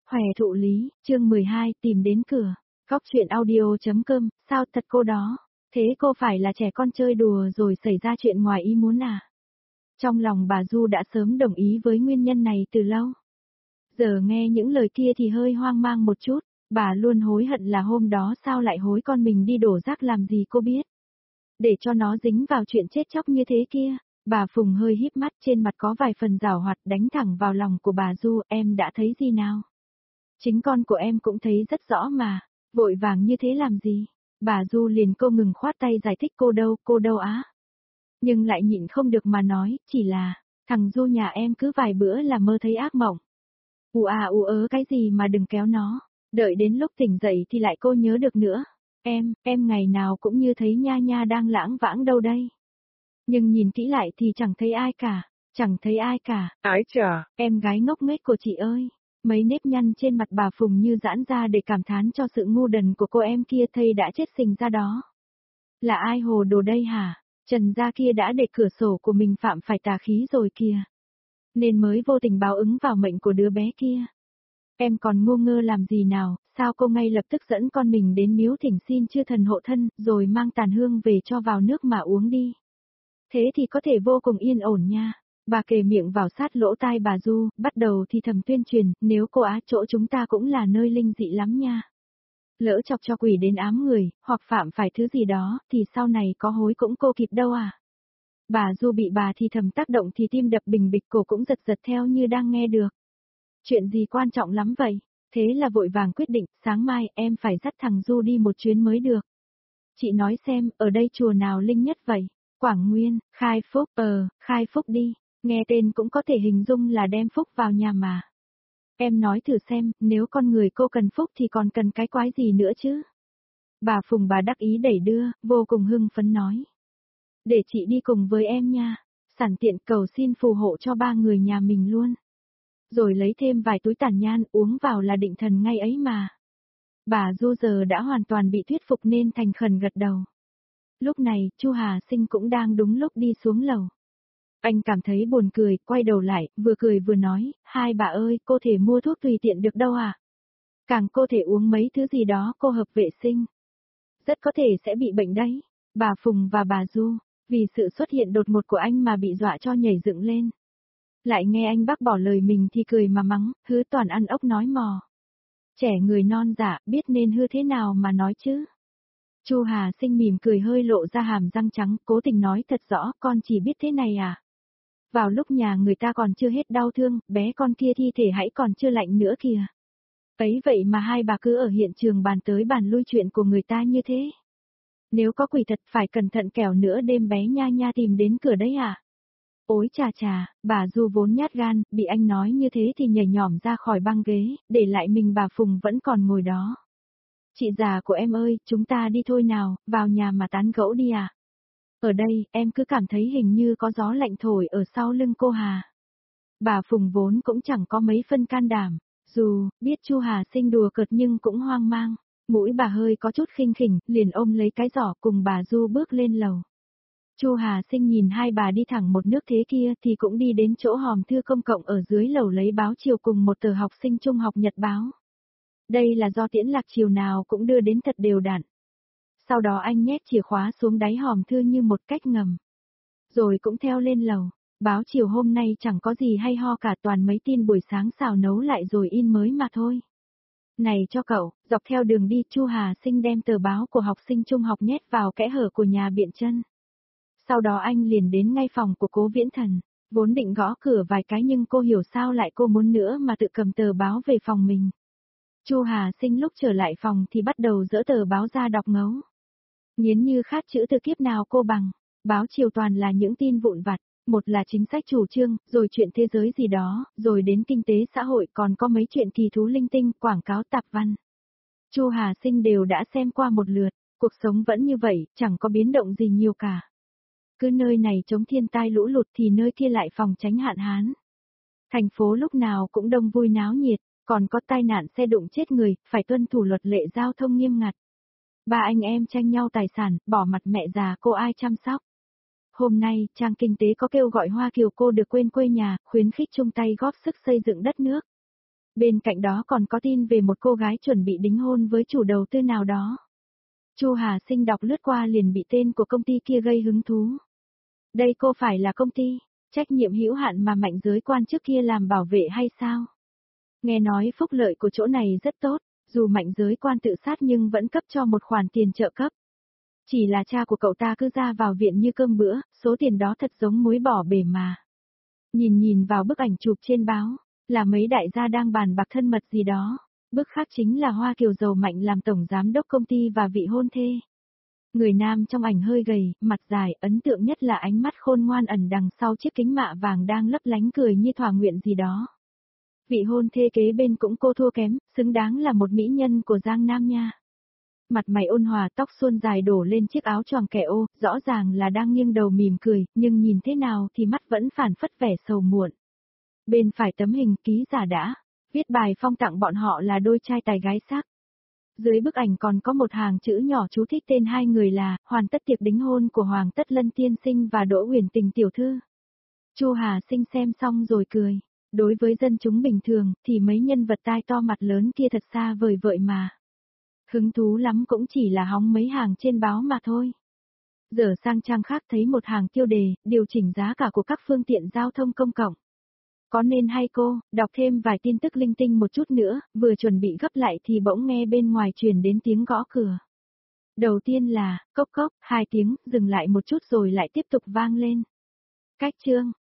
Hòe thụ lý, chương 12, tìm đến cửa. Góc chuyện audio.com, sao thật cô đó? Thế cô phải là trẻ con chơi đùa rồi xảy ra chuyện ngoài ý muốn à? Trong lòng bà Du đã sớm đồng ý với nguyên nhân này từ lâu. Giờ nghe những lời kia thì hơi hoang mang một chút, bà luôn hối hận là hôm đó sao lại hối con mình đi đổ rác làm gì cô biết. Để cho nó dính vào chuyện chết chóc như thế kia, bà Phùng hơi híp mắt trên mặt có vài phần giảo hoạt đánh thẳng vào lòng của bà Du, em đã thấy gì nào? Chính con của em cũng thấy rất rõ mà, vội vàng như thế làm gì? Bà Du liền cô ngừng khoát tay giải thích cô đâu á. Nhưng lại nhịn không được mà nói, chỉ là, thằng Du nhà em cứ vài bữa là mơ thấy ác mộng. Ù à ù ớ cái gì mà đừng kéo nó, đợi đến lúc tỉnh dậy thì lại cô nhớ được nữa. Em ngày nào cũng như thấy nha nha đang lãng vãng đâu đây. Nhưng nhìn kỹ lại thì chẳng thấy ai cả, chẳng thấy ai cả. Ái chà, em gái ngốc nghếch của chị ơi. Mấy nếp nhăn trên mặt bà Phùng như giãn ra để cảm thán cho sự ngu đần của cô em kia thây đã chết xình ra đó. Là ai hồ đồ đây hả? Trần gia kia đã để cửa sổ của mình phạm phải tà khí rồi kìa. Nên mới vô tình báo ứng vào mệnh của đứa bé kia. Em còn ngu ngơ làm gì nào, sao cô ngay lập tức dẫn con mình đến miếu thỉnh xin chư thần hộ thân, rồi mang tàn hương về cho vào nước mà uống đi. Thế thì có thể vô cùng yên ổn nha. Bà kề miệng vào sát lỗ tai bà Du, bắt đầu thì thầm tuyên truyền, nếu cô á chỗ chúng ta cũng là nơi linh dị lắm nha. Lỡ chọc cho quỷ đến ám người, hoặc phạm phải thứ gì đó, thì sau này có hối cũng cô kịp đâu à. Bà Du bị bà thì thầm tác động thì tim đập bình bịch, cổ cũng giật giật theo như đang nghe được. Chuyện gì quan trọng lắm vậy? Thế là vội vàng quyết định, sáng mai em phải dắt thằng Du đi một chuyến mới được. Chị nói xem, ở đây chùa nào linh nhất vậy? Quảng Nguyên, Khai Phúc, Khai Phúc đi, nghe tên cũng có thể hình dung là đem phúc vào nhà mà. Em nói thử xem, nếu con người cô cần phúc thì còn cần cái quái gì nữa chứ? Bà Phùng bà đắc ý đẩy đưa, vô cùng hưng phấn nói. Để chị đi cùng với em nha, sẵn tiện cầu xin phù hộ cho ba người nhà mình luôn. Rồi lấy thêm vài túi tàn nhan uống vào là định thần ngay ấy mà. Bà Du giờ đã hoàn toàn bị thuyết phục nên thành khẩn gật đầu. Lúc này, Chu Hà Sinh cũng đang đúng lúc đi xuống lầu. Anh cảm thấy buồn cười, quay đầu lại, vừa cười vừa nói, hai bà ơi, cô thể mua thuốc tùy tiện được đâu à? Càng cô thể uống mấy thứ gì đó cô hợp vệ sinh. Rất có thể sẽ bị bệnh đấy. Bà Phùng và bà Du, vì sự xuất hiện đột ngột của anh mà bị dọa cho nhảy dựng lên. Lại nghe anh bác bỏ lời mình thì cười mà mắng, hứa toàn ăn ốc nói mò. Trẻ người non dạ, biết nên hư thế nào mà nói chứ. Chu Hà Sinh mỉm cười hơi lộ ra hàm răng trắng, cố tình nói thật rõ, con chỉ biết thế này à. Vào lúc nhà người ta còn chưa hết đau thương, bé con kia thi thể hãy còn chưa lạnh nữa kìa. Ấy vậy mà hai bà cứ ở hiện trường bàn tới bàn lui chuyện của người ta như thế. Nếu có quỷ thật phải cẩn thận kẻo nữa đêm bé nha nha tìm đến cửa đấy à. Ôi chà chà, bà Du vốn nhát gan, bị anh nói như thế thì nhảy nhỏm ra khỏi băng ghế, để lại mình bà Phùng vẫn còn ngồi đó. Chị già của em ơi, chúng ta đi thôi nào, vào nhà mà tán gẫu đi à. Ở đây, em cứ cảm thấy hình như có gió lạnh thổi ở sau lưng cô Hà. Bà Phùng vốn cũng chẳng có mấy phân can đảm, dù biết Chu Hà Sinh đùa cợt nhưng cũng hoang mang. Mũi bà hơi có chút khinh khỉnh, liền ôm lấy cái giỏ cùng bà Du bước lên lầu. Chu Hà Sinh nhìn hai bà đi thẳng một nước thế kia thì cũng đi đến chỗ hòm thư công cộng ở dưới lầu lấy báo chiều cùng một tờ học sinh trung học nhật báo. Đây là do Tiễn Lạc chiều nào cũng đưa đến thật đều đặn. Sau đó anh nhét chìa khóa xuống đáy hòm thư như một cách ngầm. Rồi cũng theo lên lầu, báo chiều hôm nay chẳng có gì hay ho cả, toàn mấy tin buổi sáng xào nấu lại rồi in mới mà thôi. Này cho cậu, dọc theo đường đi Chu Hà Sinh đem tờ báo của học sinh trung học nhét vào kẽ hở của nhà biện chân. Sau đó anh liền đến ngay phòng của Cố Viễn Thần, vốn định gõ cửa vài cái nhưng cô hiểu sao lại cô muốn nữa mà tự cầm tờ báo về phòng mình. Chu Hà Sinh lúc trở lại phòng thì bắt đầu dỡ tờ báo ra đọc ngấu. Nghiến như khát chữ từ kiếp nào cô bằng, báo chiều toàn là những tin vụn vặt, một là chính sách chủ trương, rồi chuyện thế giới gì đó, rồi đến kinh tế xã hội còn có mấy chuyện kỳ thú linh tinh, quảng cáo tạp văn. Chu Hà Sinh đều đã xem qua một lượt, cuộc sống vẫn như vậy, chẳng có biến động gì nhiều cả. Cứ nơi này chống thiên tai lũ lụt thì nơi kia lại phòng tránh hạn hán. Thành phố lúc nào cũng đông vui náo nhiệt, còn có tai nạn xe đụng chết người, phải tuân thủ luật lệ giao thông nghiêm ngặt. Ba anh em tranh nhau tài sản, bỏ mặt mẹ già cô ai chăm sóc. Hôm nay, trang kinh tế có kêu gọi Hoa Kiều cô được quên quê nhà, khuyến khích chung tay góp sức xây dựng đất nước. Bên cạnh đó còn có tin về một cô gái chuẩn bị đính hôn với chủ đầu tư nào đó. Chu Hà Sinh đọc lướt qua liền bị tên của công ty kia gây hứng thú. Đây cô phải là công ty trách nhiệm hữu hạn mà Mạnh Giới Quan trước kia làm bảo vệ hay sao? Nghe nói phúc lợi của chỗ này rất tốt, dù Mạnh Giới Quan tự sát nhưng vẫn cấp cho một khoản tiền trợ cấp. Chỉ là cha của cậu ta cứ ra vào viện như cơm bữa, số tiền đó thật giống muối bỏ bể mà. Nhìn vào bức ảnh chụp trên báo, là mấy đại gia đang bàn bạc thân mật gì đó. Bức khác chính là Hoa Kiều giàu Mạnh làm tổng giám đốc công ty và vị hôn thê. Người nam trong ảnh hơi gầy, mặt dài, ấn tượng nhất là ánh mắt khôn ngoan ẩn đằng sau chiếc kính mạ vàng đang lấp lánh cười như thỏa nguyện gì đó. Vị hôn thê kế bên cũng cô thua kém, xứng đáng là một mỹ nhân của Giang Nam nha. Mặt mày ôn hòa, tóc suôn dài đổ lên chiếc áo choàng kẻ ô, rõ ràng là đang nghiêng đầu mỉm cười, nhưng nhìn thế nào thì mắt vẫn phản phất vẻ sầu muộn. Bên phải tấm hình ký giả đã viết bài phong tặng bọn họ là đôi trai tài gái sắc. Dưới bức ảnh còn có một hàng chữ nhỏ chú thích tên hai người là hoàn tất tiệc đính hôn của Hoàng Tất Lân tiên sinh và Đỗ Huyền Tình tiểu thư. Chu Hà Sinh xem xong rồi cười. Đối với dân chúng bình thường thì mấy nhân vật tai to mặt lớn kia thật xa vời vợi mà. Hứng thú lắm cũng chỉ là hóng mấy hàng trên báo mà thôi. Giờ sang trang khác thấy một hàng tiêu đề, điều chỉnh giá cả của các phương tiện giao thông công cộng. Có nên hay cô, đọc thêm vài tin tức linh tinh một chút nữa, vừa chuẩn bị gấp lại thì bỗng nghe bên ngoài truyền đến tiếng gõ cửa. Đầu tiên là, cốc cốc, 2 tiếng, dừng lại một chút rồi lại tiếp tục vang lên. Cách chương.